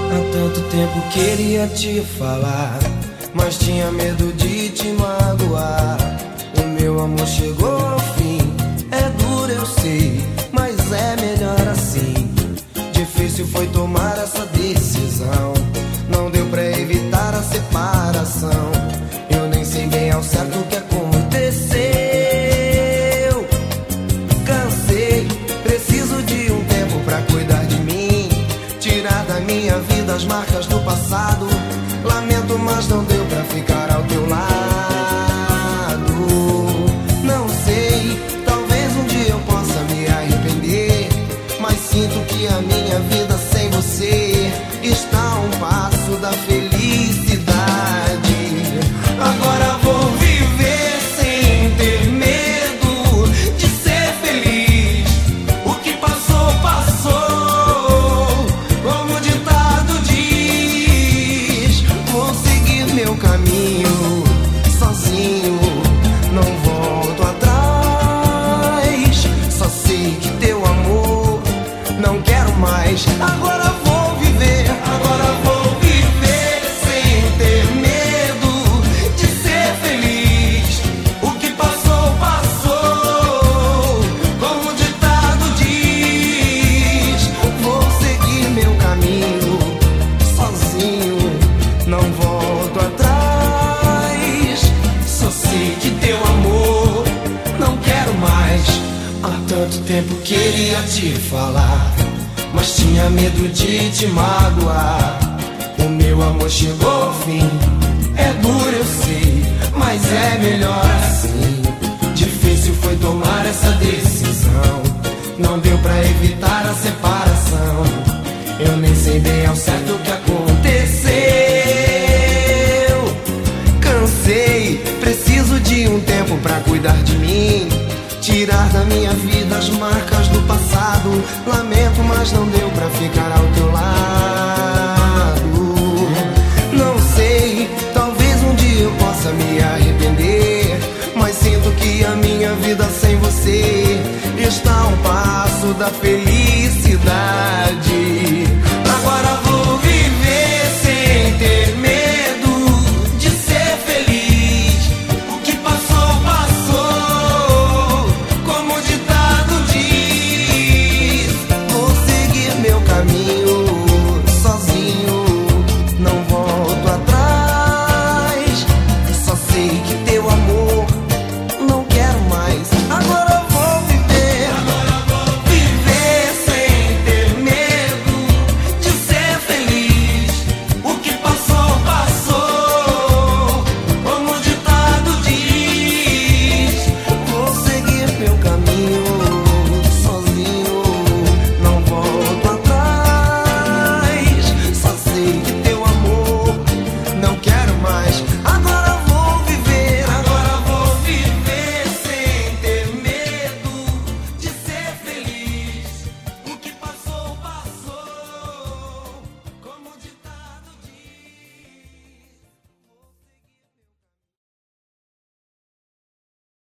Há tanto tempo queria te falar, mas tinha medo de te magoar. O meu amor chegou ao fim. É duro, eu sei, mas é melhor assim. Difícil foi tomar essa decisão. Não deu pra evitar a separação. Eu nem sei bem ao certo o que aconteceu. Cansei, preciso de um tempo pra cuidar de mim, tirar da minha vida as marcas do passado. Lamento, mas não deu pra ficar ao teu lado. Não sei, talvez um dia eu possa me arrepender, mas sinto que a minha vida sem você está a um passo da felicidade. Agora vou viver sem ter medo de ser feliz. O que passou, passou, como o ditado diz. Vou seguir meu caminho sozinho, não volto atrás. Só sei que teu amor não quero mais. Agora vou viver sem ter medo de ser feliz. O que passou, passou, como o ditado diz. Vou seguir meu caminho sozinho, não volto atrás. Só sei que teu amor não quero mais. Há tanto tempo queria te falar, mas tinha medo de te magoar. O meu amor chegou ao fim. É duro, eu sei, mas é melhor assim. Difícil foi tomar essa decisão. Não deu pra evitar a separação. Eu nem sei bem ao certo o que aconteceu. Cansei, preciso de um tempo pra cuidar de mim, tirar da minha vida as marcas do passado. Lamento, mas não deu pra ficar ao teu